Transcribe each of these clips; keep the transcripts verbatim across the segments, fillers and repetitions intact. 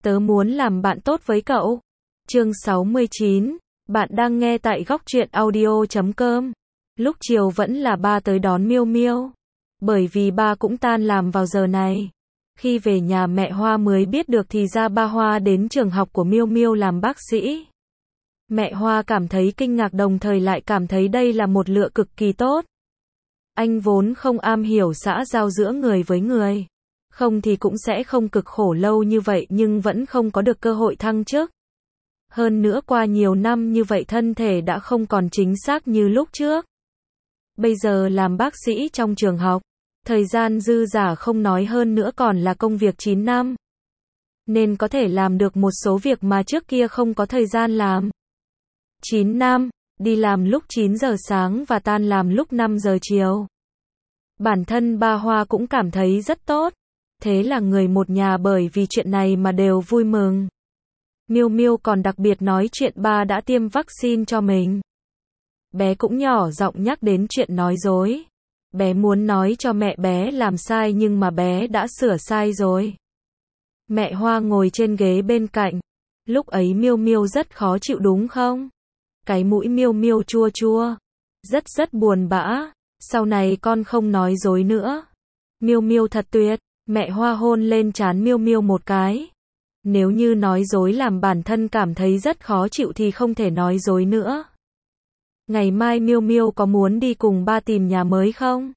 Tớ muốn làm bạn tốt với cậu. Chương sáu mươi chín. Bạn đang nghe tại góc truyện audio chấm com. Lúc chiều vẫn là ba tới đón Miêu Miêu. Bởi vì ba cũng tan làm vào giờ này. Khi về nhà mẹ Hoa mới biết được thì ra ba Hoa đến trường học của Miêu Miêu làm bác sĩ. Mẹ Hoa cảm thấy kinh ngạc đồng thời lại cảm thấy đây là một lựa cực kỳ tốt. Anh vốn không am hiểu xã giao giữa người với người. Không thì cũng sẽ không cực khổ lâu như vậy nhưng vẫn không có được cơ hội thăng chức. Hơn nữa qua nhiều năm như vậy thân thể đã không còn chính xác như lúc trước. Bây giờ làm bác sĩ trong trường học, thời gian dư dả không nói hơn nữa còn là công việc chín năm. Nên có thể làm được một số việc mà trước kia không có thời gian làm. chín năm, đi làm lúc chín giờ sáng và tan làm lúc năm giờ chiều. Bản thân ba Hoa cũng cảm thấy rất tốt. Thế là người một nhà bởi vì chuyện này mà đều vui mừng. Miêu Miêu còn đặc biệt nói chuyện ba đã tiêm vaccine cho mình. Bé cũng nhỏ giọng nhắc đến chuyện nói dối. Bé muốn nói cho mẹ bé làm sai nhưng mà bé đã sửa sai rồi. Mẹ Hoa ngồi trên ghế bên cạnh. Lúc ấy Miêu Miêu rất khó chịu đúng không? Cái mũi Miêu Miêu chua chua. Rất rất buồn bã. Sau này con không nói dối nữa. Miêu Miêu thật tuyệt. Mẹ Hoa hôn lên trán Miêu Miêu một cái. Nếu như nói dối làm bản thân cảm thấy rất khó chịu thì không thể nói dối nữa. Ngày mai Miêu Miêu có muốn đi cùng ba tìm nhà mới không?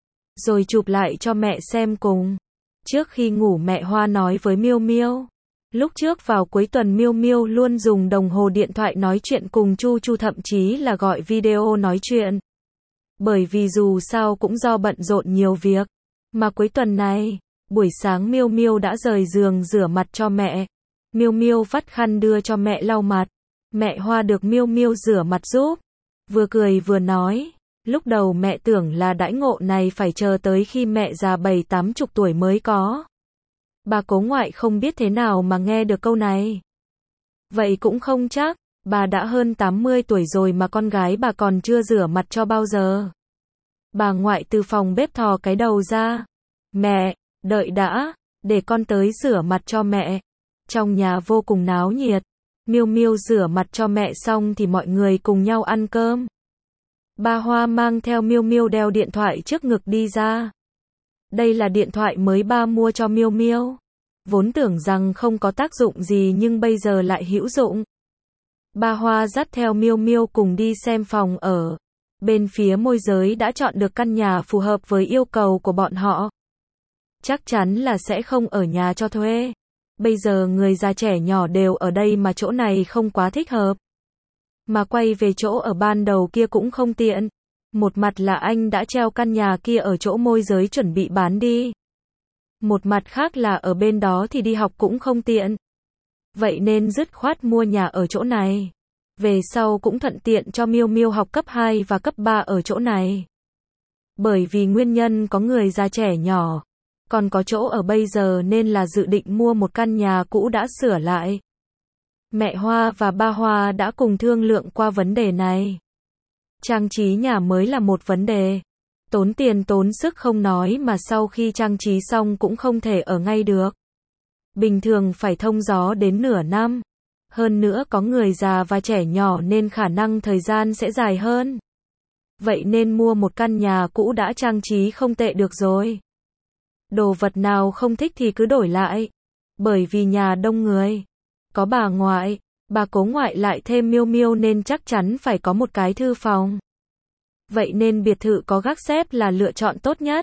Rồi chụp lại cho mẹ xem cùng. Trước khi ngủ mẹ Hoa nói với Miêu Miêu. Lúc trước vào cuối tuần Miêu Miêu luôn dùng đồng hồ điện thoại nói chuyện cùng Chu Chu thậm chí là gọi video nói chuyện. Bởi vì dù sao cũng do bận rộn nhiều việc. Mà cuối tuần này, buổi sáng Miêu Miêu đã rời giường rửa mặt cho mẹ. Miêu Miêu vắt khăn đưa cho mẹ lau mặt. Mẹ Hoa được Miêu Miêu rửa mặt giúp. Vừa cười vừa nói. Lúc đầu mẹ tưởng là đãi ngộ này phải chờ tới khi mẹ già bảy tám chục tuổi mới có. Bà cố ngoại không biết thế nào mà nghe được câu này. Vậy cũng không chắc. Bà đã hơn tám mươi tuổi rồi mà con gái bà còn chưa rửa mặt cho bao giờ. Bà ngoại từ phòng bếp thò cái đầu ra. Mẹ, đợi đã, để con tới rửa mặt cho mẹ. Trong nhà vô cùng náo nhiệt. Miêu Miêu rửa mặt cho mẹ xong thì mọi người cùng nhau ăn cơm. Ba Hoa mang theo Miêu Miêu đeo điện thoại trước ngực đi ra. Đây là điện thoại mới ba mua cho Miêu Miêu. Vốn tưởng rằng không có tác dụng gì nhưng bây giờ lại hữu dụng. Ba Hoa dắt theo Miêu Miêu cùng đi xem phòng ở. Bên phía môi giới đã chọn được căn nhà phù hợp với yêu cầu của bọn họ. Chắc chắn là sẽ không ở nhà cho thuê. Bây giờ người già trẻ nhỏ đều ở đây mà chỗ này không quá thích hợp. Mà quay về chỗ ở ban đầu kia cũng không tiện. Một mặt là anh đã treo căn nhà kia ở chỗ môi giới chuẩn bị bán đi. Một mặt khác là ở bên đó thì đi học cũng không tiện. Vậy nên dứt khoát mua nhà ở chỗ này. Về sau cũng thuận tiện cho Miêu Miêu học cấp hai và cấp ba ở chỗ này. Bởi vì nguyên nhân có người già trẻ nhỏ. Còn có chỗ ở bây giờ nên là dự định mua một căn nhà cũ đã sửa lại. Mẹ Hoa và ba Hoa đã cùng thương lượng qua vấn đề này. Trang trí nhà mới là một vấn đề. Tốn tiền tốn sức không nói mà sau khi trang trí xong cũng không thể ở ngay được. Bình thường phải thông gió đến nửa năm. Hơn nữa có người già và trẻ nhỏ nên khả năng thời gian sẽ dài hơn. Vậy nên mua một căn nhà cũ đã trang trí không tệ được rồi. Đồ vật nào không thích thì cứ đổi lại. Bởi vì nhà đông người. Có bà ngoại, bà cố ngoại lại thêm Miêu Miêu nên chắc chắn phải có một cái thư phòng. Vậy nên biệt thự có gác xép là lựa chọn tốt nhất.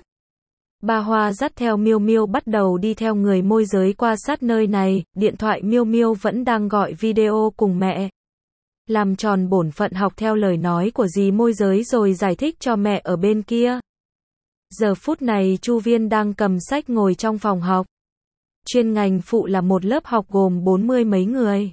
Ba Hoa dắt theo Miêu Miêu bắt đầu đi theo người môi giới qua sát nơi này, điện thoại Miêu Miêu vẫn đang gọi video cùng mẹ. Làm tròn bổn phận học theo lời nói của dì môi giới rồi giải thích cho mẹ ở bên kia. Giờ phút này Chu Viên đang cầm sách ngồi trong phòng học. Chuyên ngành phụ là một lớp học gồm bốn mươi mấy người.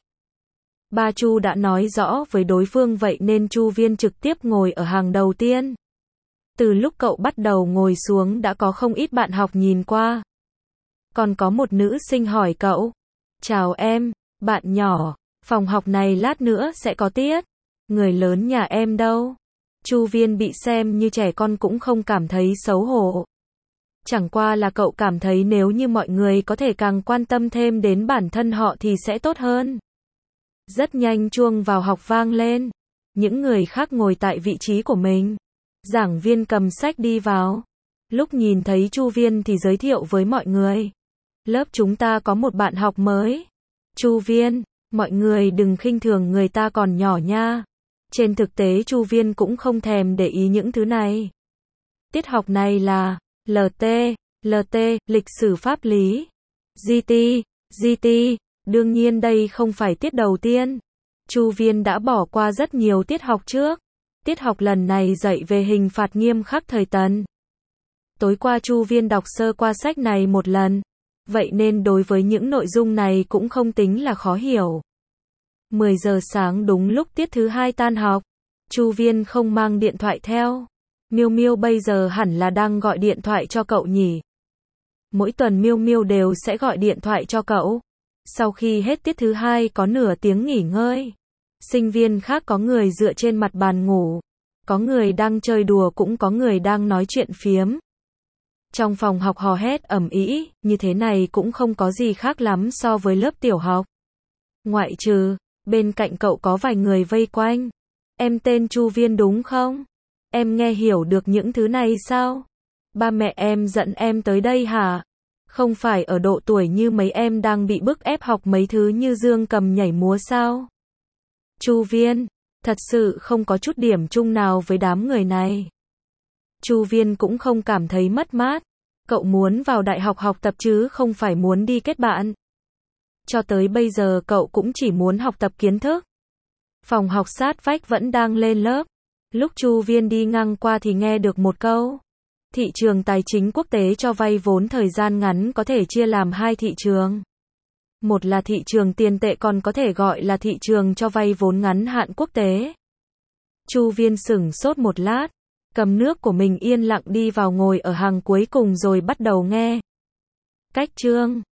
Ba Chu đã nói rõ với đối phương vậy nên Chu Viên trực tiếp ngồi ở hàng đầu tiên. Từ lúc cậu bắt đầu ngồi xuống đã có không ít bạn học nhìn qua. Còn có một nữ sinh hỏi cậu. Chào em, bạn nhỏ, phòng học này lát nữa sẽ có tiết. Người lớn nhà em đâu? Chu Viên bị xem như trẻ con cũng không cảm thấy xấu hổ. Chẳng qua là cậu cảm thấy nếu như mọi người có thể càng quan tâm thêm đến bản thân họ thì sẽ tốt hơn. Rất nhanh chuông vào học vang lên. Những người khác ngồi tại vị trí của mình. Giảng viên cầm sách đi vào. Lúc nhìn thấy Chu Viên thì giới thiệu với mọi người. Lớp chúng ta có một bạn học mới. Chu Viên, mọi người đừng khinh thường người ta còn nhỏ nha. Trên thực tế Chu Viên cũng không thèm để ý những thứ này. Tiết học này là lờ tê, lờ tê, lịch sử pháp lý. giê tê, giê tê, đương nhiên đây không phải tiết đầu tiên. Chu Viên đã bỏ qua rất nhiều tiết học trước. Tiết học lần này dạy về hình phạt nghiêm khắc thời Tần. Tối qua Chu Viên đọc sơ qua sách này một lần. Vậy nên đối với những nội dung này cũng không tính là khó hiểu. mười giờ sáng đúng lúc tiết thứ hai tan học. Chu Viên không mang điện thoại theo. Miêu Miêu bây giờ hẳn là đang gọi điện thoại cho cậu nhỉ. Mỗi tuần Miêu Miêu đều sẽ gọi điện thoại cho cậu. Sau khi hết tiết thứ hai có nửa tiếng nghỉ ngơi. Sinh viên khác có người dựa trên mặt bàn ngủ. Có người đang chơi đùa cũng có người đang nói chuyện phiếm. Trong phòng học hò hét ầm ĩ, như thế này cũng không có gì khác lắm so với lớp tiểu học. Ngoại trừ, bên cạnh cậu có vài người vây quanh. Em tên Chu Viên đúng không? Em nghe hiểu được những thứ này sao? Ba mẹ em dẫn em tới đây hả? Không phải ở độ tuổi như mấy em đang bị bức ép học mấy thứ như dương cầm nhảy múa sao? Chu Viên, thật sự không có chút điểm chung nào với đám người này. Chu Viên cũng không cảm thấy mất mát. Cậu muốn vào đại học học tập chứ không phải muốn đi kết bạn. Cho tới bây giờ cậu cũng chỉ muốn học tập kiến thức. Phòng học sát vách vẫn đang lên lớp. Lúc Chu Viên đi ngang qua thì nghe được một câu. Thị trường tài chính quốc tế cho vay vốn thời gian ngắn có thể chia làm hai thị trường. Một là thị trường tiền tệ còn có thể gọi là thị trường cho vay vốn ngắn hạn quốc tế. Chu Viên sửng sốt một lát. Cầm nước của mình yên lặng đi vào ngồi ở hàng cuối cùng rồi bắt đầu nghe. Cách chương